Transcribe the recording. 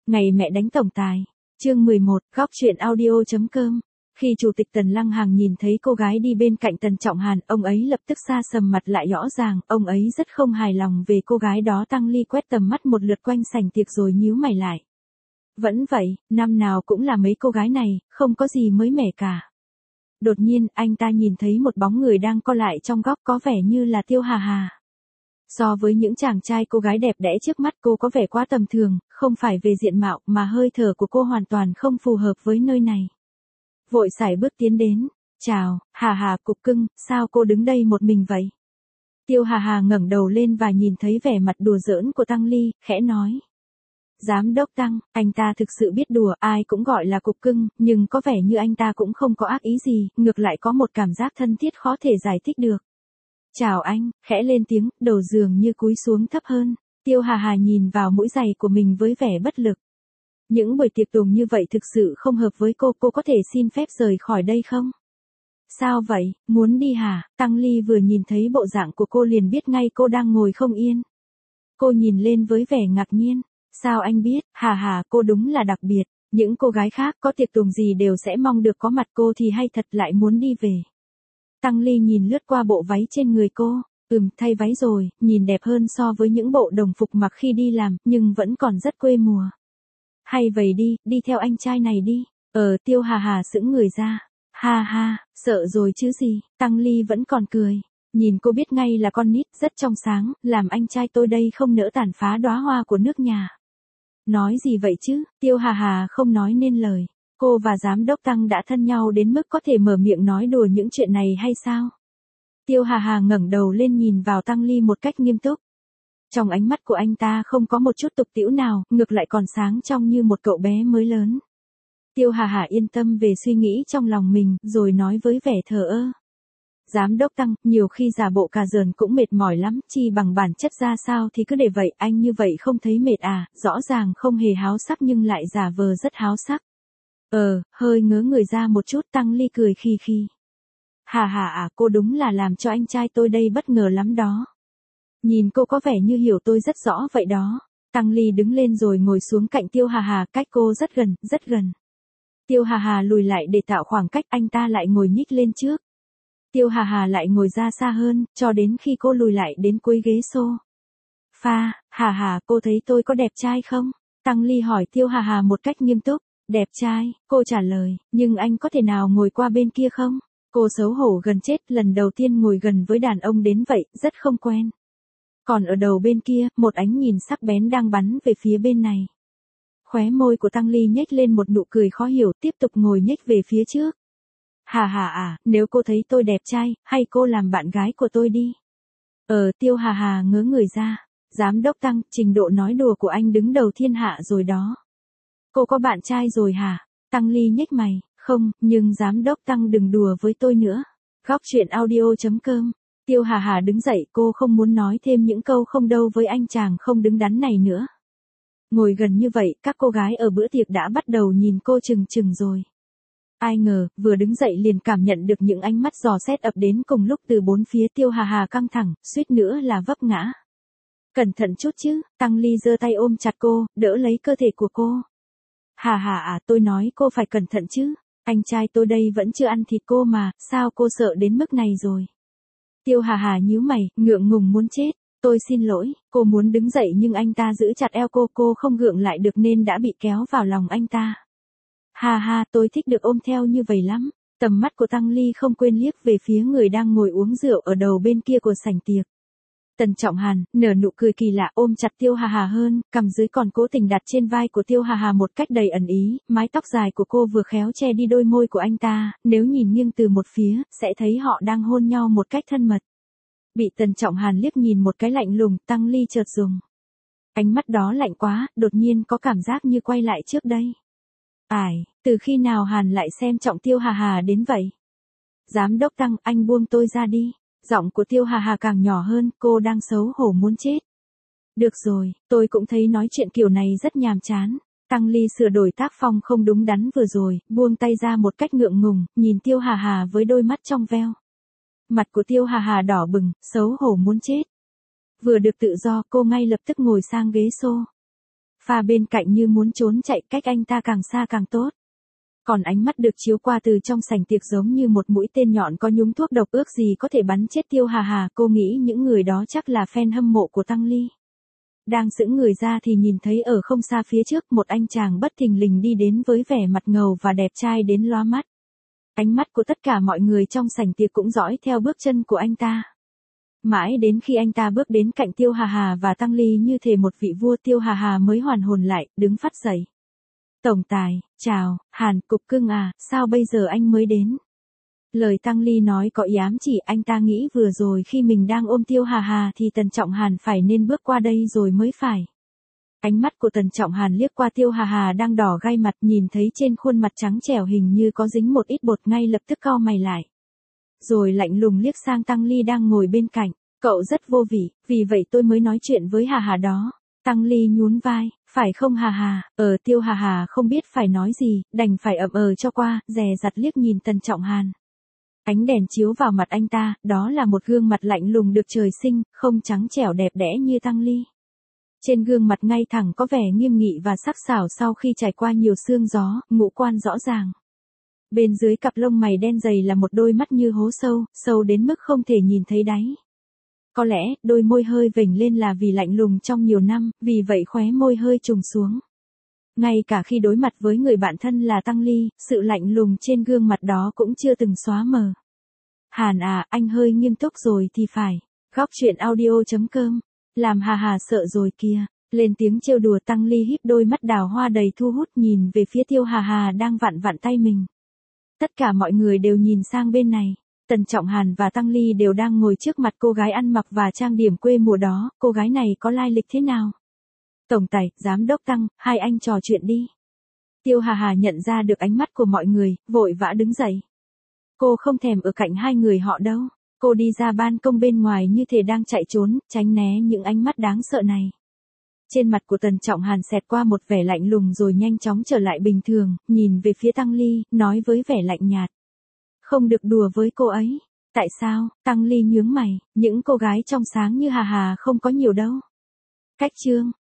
Ngày mẹ đánh tổng tài. Chương 11, góc truyện audio.com. Khi Chủ tịch Tần Lăng Hàng nhìn thấy cô gái đi bên cạnh Tần Trọng Hàn, ông ấy lập tức xa sầm mặt lại rõ ràng, ông ấy rất không hài lòng về cô gái đó. Tăng Ly quét tầm mắt một lượt quanh sảnh tiệc rồi nhíu mày lại. Vẫn vậy, năm nào cũng là mấy cô gái này, không có gì mới mẻ cả. Đột nhiên, anh ta nhìn thấy một bóng người đang co lại trong góc, có vẻ như là Tiêu Hà Hà. So với những chàng trai cô gái đẹp đẽ trước mắt, cô có vẻ quá tầm thường, không phải về diện mạo mà hơi thở của cô hoàn toàn không phù hợp với nơi này. Vội sải bước tiến đến. Chào, Hà Hà cục cưng, sao cô đứng đây một mình vậy? Tiêu Hà Hà ngẩng đầu lên và nhìn thấy vẻ mặt đùa giỡn của Tăng Ly, khẽ nói. Giám đốc Tăng, anh ta thực sự biết đùa, ai cũng gọi là cục cưng, nhưng có vẻ như anh ta cũng không có ác ý gì, ngược lại có một cảm giác thân thiết khó thể giải thích được. Chào anh, khẽ lên tiếng, đầu dường như cúi xuống thấp hơn. Tiêu Hà Hà nhìn vào mũi giày của mình với vẻ bất lực. Những buổi tiệc tùng như vậy thực sự không hợp với cô có thể xin phép rời khỏi đây không? Sao vậy, muốn đi hả? Tăng Ly vừa nhìn thấy bộ dạng của cô liền biết ngay cô đang ngồi không yên. Cô nhìn lên với vẻ ngạc nhiên. Sao anh biết? Hà Hà, cô đúng là đặc biệt. Những cô gái khác có tiệc tùng gì đều sẽ mong được có mặt cô thì hay thật lại muốn đi về. Tăng Ly nhìn lướt qua bộ váy trên người cô. Thay váy rồi, nhìn đẹp hơn so với những bộ đồng phục mặc khi đi làm, nhưng vẫn còn rất quê mùa. Hay vậy đi theo anh trai này đi. Tiêu Hà Hà sững người ra. Ha ha, sợ rồi chứ gì, Tăng Ly vẫn còn cười. Nhìn cô biết ngay là con nít, rất trong sáng, làm anh trai tôi đây không nỡ tàn phá đóa hoa của nước nhà. Nói gì vậy chứ, Tiêu Hà Hà không nói nên lời. Cô và Giám đốc Tăng đã thân nhau đến mức có thể mở miệng nói đùa những chuyện này hay sao? Tiêu Hà Hà ngẩng đầu lên nhìn vào Tăng Ly một cách nghiêm túc. Trong ánh mắt của anh ta không có một chút tục tĩu nào, ngược lại còn sáng trong như một cậu bé mới lớn. Tiêu Hà Hà yên tâm về suy nghĩ trong lòng mình, rồi nói với vẻ thờ ơ. Giám đốc Tăng, nhiều khi giả bộ cà dờn cũng mệt mỏi lắm, chi bằng bản chất ra sao thì cứ để vậy, anh như vậy không thấy mệt à, rõ ràng không hề háo sắc nhưng lại giả vờ rất háo sắc. Hơi ngớ người ra một chút, Tăng Ly cười khi khi. Hà Hà à, cô đúng là làm cho anh trai tôi đây bất ngờ lắm đó. Nhìn cô có vẻ như hiểu tôi rất rõ vậy đó. Tăng Ly đứng lên rồi ngồi xuống cạnh Tiêu Hà Hà, cách cô rất gần, rất gần. Tiêu Hà Hà lùi lại để tạo khoảng cách, anh ta lại ngồi nhích lên trước. Tiêu Hà Hà lại ngồi ra xa hơn, cho đến khi cô lùi lại đến cuối ghế sofa. Hà Hà, cô thấy tôi có đẹp trai không? Tăng Ly hỏi Tiêu Hà Hà một cách nghiêm túc. Đẹp trai, cô trả lời, nhưng anh có thể nào ngồi qua bên kia không? Cô xấu hổ gần chết, lần đầu tiên ngồi gần với đàn ông đến vậy, rất không quen. Còn ở đầu bên kia, một ánh nhìn sắc bén đang bắn về phía bên này. Khóe môi của Tăng Ly nhếch lên một nụ cười khó hiểu, tiếp tục ngồi nhếch về phía trước. Hà Hà à, nếu cô thấy tôi đẹp trai, hay cô làm bạn gái của tôi đi. Tiêu Hà Hà ngớ người ra. Giám đốc Tăng, trình độ nói đùa của anh đứng đầu thiên hạ rồi đó. Cô có bạn trai rồi hả? Tăng Ly nhếch mày. Không, nhưng giám đốc Tăng đừng đùa với tôi nữa. Góc truyện audio.com. Tiêu Hà Hà đứng dậy, cô không muốn nói thêm những câu không đâu với anh chàng không đứng đắn này nữa. Ngồi gần như vậy, các cô gái ở bữa tiệc đã bắt đầu nhìn cô chừng chừng rồi. Ai ngờ, vừa đứng dậy liền cảm nhận được những ánh mắt dò xét ập đến cùng lúc từ bốn phía. Tiêu Hà Hà căng thẳng, suýt nữa là vấp ngã. Cẩn thận chút chứ, Tăng Ly giơ tay ôm chặt cô, đỡ lấy cơ thể của cô. Hà Hà à, tôi nói cô phải cẩn thận chứ, anh trai tôi đây vẫn chưa ăn thịt cô mà, sao cô sợ đến mức này rồi? Tiêu Hà Hà nhíu mày, ngượng ngùng muốn chết. Tôi xin lỗi, cô muốn đứng dậy nhưng anh ta giữ chặt eo cô không gượng lại được nên đã bị kéo vào lòng anh ta. Ha ha, tôi thích được ôm theo như vậy lắm. Tầm mắt của Tăng Ly không quên liếc về phía người đang ngồi uống rượu ở đầu bên kia của sảnh tiệc. Tần Trọng Hàn, nở nụ cười kỳ lạ ôm chặt Tiêu Hà Hà hơn, cằm dưới còn cố tình đặt trên vai của Tiêu Hà Hà một cách đầy ẩn ý, mái tóc dài của cô vừa khéo che đi đôi môi của anh ta, nếu nhìn nghiêng từ một phía, sẽ thấy họ đang hôn nhau một cách thân mật. Bị Tần Trọng Hàn liếc nhìn một cái lạnh lùng, Tăng Ly chợt rùng. Ánh mắt đó lạnh quá, đột nhiên có cảm giác như quay lại trước đây. Từ khi nào Hàn lại xem trọng Tiêu Hà Hà đến vậy? Giám đốc Tăng, anh buông tôi ra đi. Giọng của Tiêu Hà Hà càng nhỏ hơn, cô đang xấu hổ muốn chết. Được rồi, tôi cũng thấy nói chuyện kiểu này rất nhàm chán. Tăng Ly sửa đổi tác phong không đúng đắn vừa rồi, buông tay ra một cách ngượng ngùng, nhìn Tiêu Hà Hà với đôi mắt trong veo. Mặt của Tiêu Hà Hà đỏ bừng, xấu hổ muốn chết. Vừa được tự do, cô ngay lập tức ngồi sang ghế sofa sofa bên cạnh như muốn trốn chạy, cách anh ta càng xa càng tốt. Còn ánh mắt được chiếu qua từ trong sảnh tiệc giống như một mũi tên nhọn có nhúng thuốc độc, ước gì có thể bắn chết Tiêu Hà Hà. Cô nghĩ những người đó chắc là fan hâm mộ của Tăng Ly. Đang sững người ra thì nhìn thấy ở không xa phía trước một anh chàng bất thình lình đi đến với vẻ mặt ngầu và đẹp trai đến lóa mắt. Ánh mắt của tất cả mọi người trong sảnh tiệc cũng dõi theo bước chân của anh ta. Mãi đến khi anh ta bước đến cạnh Tiêu Hà Hà và Tăng Ly như thể một vị vua, Tiêu Hà Hà mới hoàn hồn lại, đứng phắt dậy. Tổng tài, chào, Hàn cục cưng à, sao bây giờ anh mới đến? Lời Tăng Ly nói có ý ám chỉ, anh ta nghĩ vừa rồi khi mình đang ôm Tiêu Hà Hà thì Tần Trọng Hàn phải nên bước qua đây rồi mới phải. Ánh mắt của Tần Trọng Hàn liếc qua Tiêu Hà Hà đang đỏ gai mặt, nhìn thấy trên khuôn mặt trắng trẻo hình như có dính một ít bột, ngay lập tức cau mày lại. Rồi lạnh lùng liếc sang Tăng Ly đang ngồi bên cạnh, cậu rất vô vị, vì vậy tôi mới nói chuyện với Hà Hà đó. Tăng Ly nhún vai, phải không Hà Hà? Tiêu Hà Hà không biết phải nói gì, đành phải cho qua, dè dặt liếc nhìn Tần Trọng Hàn. Ánh đèn chiếu vào mặt anh ta, đó là một gương mặt lạnh lùng được trời sinh, không trắng trẻo đẹp đẽ như Tăng Ly. Trên gương mặt ngay thẳng có vẻ nghiêm nghị và sắc sảo sau khi trải qua nhiều sương gió, ngũ quan rõ ràng. Bên dưới cặp lông mày đen dày là một đôi mắt như hố sâu, sâu đến mức không thể nhìn thấy đáy. Có lẽ, đôi môi hơi vểnh lên là vì lạnh lùng trong nhiều năm, vì vậy khóe môi hơi trùng xuống. Ngay cả khi đối mặt với người bạn thân là Tăng Ly, sự lạnh lùng trên gương mặt đó cũng chưa từng xóa mờ. Hàn à, anh hơi nghiêm túc rồi thì phải. Góc truyện audio.com. Làm Hà Hà sợ rồi kìa. Lên tiếng trêu đùa, Tăng Ly híp đôi mắt đào hoa đầy thu hút nhìn về phía Tiêu Hà Hà đang vặn vặn tay mình. Tất cả mọi người đều nhìn sang bên này. Tần Trọng Hàn và Tăng Ly đều đang ngồi trước mặt cô gái ăn mặc và trang điểm quê mùa đó. Cô gái này có lai lịch thế nào? Tổng tài, giám đốc Tăng, hai anh trò chuyện đi. Tiêu Hà Hà nhận ra được ánh mắt của mọi người, vội vã đứng dậy. Cô không thèm ở cạnh hai người họ đâu. Cô đi ra ban công bên ngoài như thể đang chạy trốn, tránh né những ánh mắt đáng sợ này. Trên mặt của Tần Trọng Hàn xẹt qua một vẻ lạnh lùng rồi nhanh chóng trở lại bình thường, nhìn về phía Tăng Ly, nói với vẻ lạnh nhạt. Không được đùa với cô ấy. Tại sao? Tăng Ly nhướng mày, những cô gái trong sáng như Hà Hà không có nhiều đâu. Cách chương.